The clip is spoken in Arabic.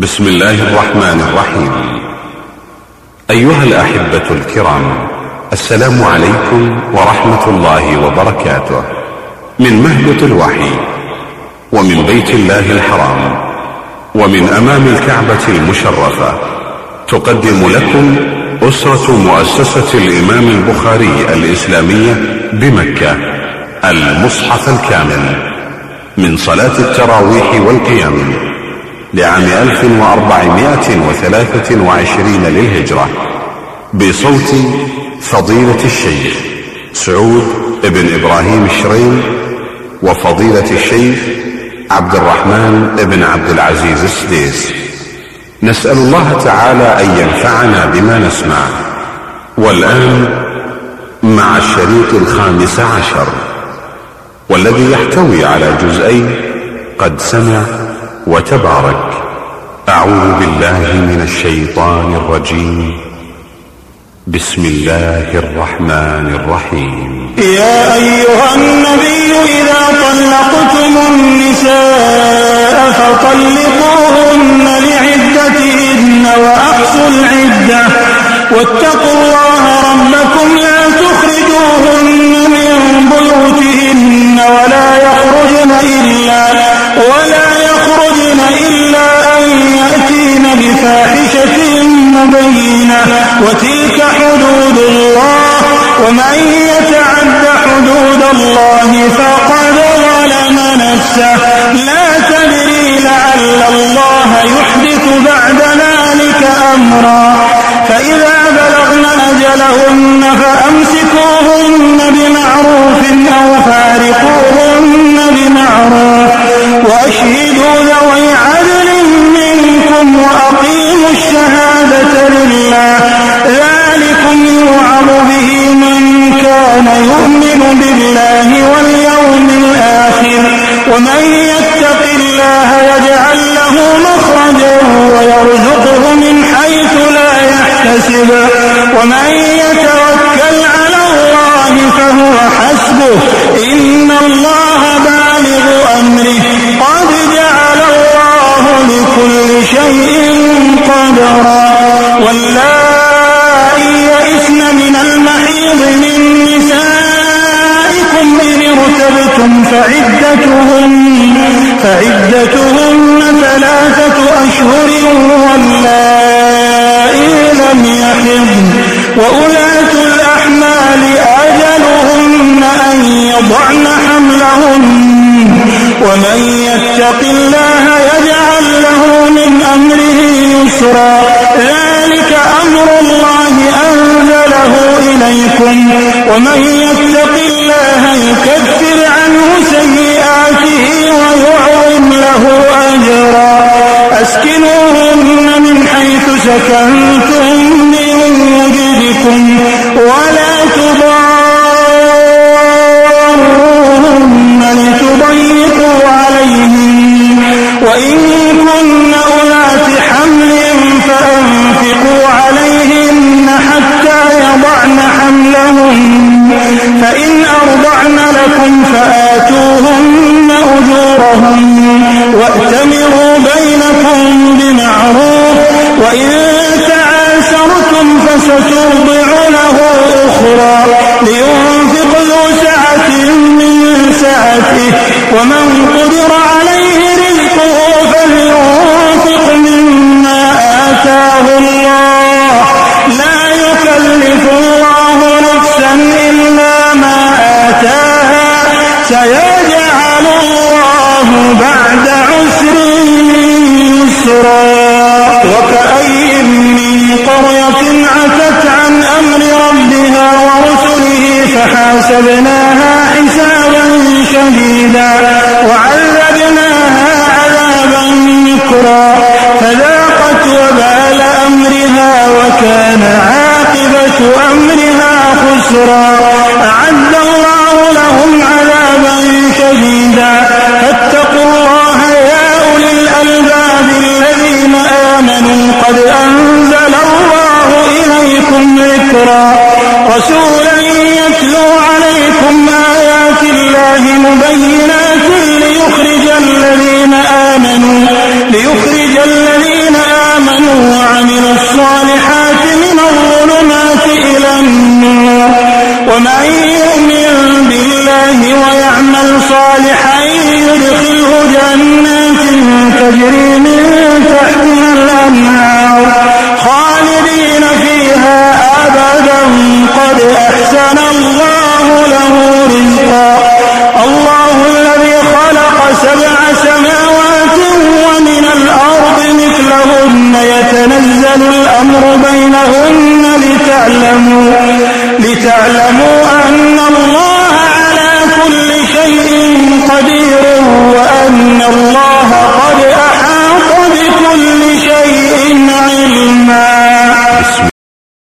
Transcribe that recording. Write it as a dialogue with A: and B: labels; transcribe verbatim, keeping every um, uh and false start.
A: بسم الله الرحمن الرحيم. أيها الأحبة الكرام، السلام عليكم ورحمة الله وبركاته. من مهبط الوحي ومن بيت الله الحرام ومن أمام الكعبة المشرفة، تقدم لكم أسرة مؤسسة الإمام البخاري الإسلامية بمكة المصحف الكامل من صلاة التراويح والقيام لعام ألف وأربعمائة وثلاثة وعشرين للهجرة، بصوت فضيلة الشيخ سعود بن إبراهيم الشرين وفضيلة الشيخ عبد الرحمن بن عبد العزيز السديس. نسأل الله تعالى أن ينفعنا بما نسمع. والآن مع الشريط الخامس عشر، والذي يحتوي على جزئين قد سمع وتبارك. أعوذ بالله من الشيطان الرجيم. بسم الله الرحمن الرحيم.
B: يا أيها النبي إذا طلقتم النساء فطلقوهن لعدتهن وأحصوا العدة واتقوا الله ربكم لا تخرجوهن من بيوتهن ولا يخرجن إلا ولا يخرجن إلا أن يأتين بفاحشة مبينة، وتلك حدود الله، ومن يتعد حدود الله فقد ظلم نفسه. لا تدري لعل الله يحدث بعد ذلك أمرا. فإذا بلغن أجلهن فأمسكوهن بمعروف أو فارقوهن بمعروف، وأشهدوا ذوي عدل منكم وأقيموا الشهادة لله. ذلكم يوعظ به من كان يؤمن بالله واليوم الآخر، ومن يتق الله يجعل له مخرجا ويرزقه من حيث لا يحتسب، ومن يتوكل على الله فهو حسبه، إن الله بالغ أمره، قد جعل الله لكل شيء قدرا. واللائي يئسن من المحيض من نسائكم إن ارتبتم فعدتهن فعدتهن ثلاثة أشهر واللائي لم يحضن، وأولاة الأحمال أجلهن أن يضعن حملهن، ومن يتق الله يجعل له من أمره يسرا. ذلك أمر الله أنزله إليكم، ومن يتق الله يكفر عنه سيئاته ويعظم له أجرا. أسكنوهن من حيث سكنتم من وجدكم ولا تضاروهن لتضيقوا عليهن، وإن كن أولات حمل فأنفقوا عليهن حتى يضعن حملهن، فإن أرضعن لكم فآتوهن أجورهن، وأتمروا بينكم بمعروف، وإن تعاسرتم فسترضع له أخرى، لينفق ذو سعة من سعته، ومن قدر عليه رزقه فلينفق مما آتاه الله، لا يكلف الله نفسا إلا ما آتاها، سيجعل الله بعد عسر يسرا. وكأي من قرية عتت عن أمر ربها ورسله فحاسبناها حسابا شديدا وعذبناها عذابا نكرا، فذاقت وبال أمرها وكان عاقبة أمرها خسرا. أعد الله لهم عذابا شديدا، فاتقوا الله يا أولي الألباب الذين آمنوا، قد أنزل الله إليكم ذكرا، رسولا يتلو عليكم آيات الله مبينات ليخرج الذين آمنوا ليخرج الذين وعملوا الصالحات من الظلمات إلى النور. ومن يؤمن بالله ويعمل صالحا يدخله جنات تجري من تحتها الأنهار خالدين فيها أبدا قد أحسن الله له رزقا. الله الذي خلق سبع سماوات ومن الأرض مثلهن يتنزل الأمر بينهن لتعلموا, لتعلموا أن الله على كل شيء قدير وأن الله قد أحاط بكل شيء علما.
A: بسم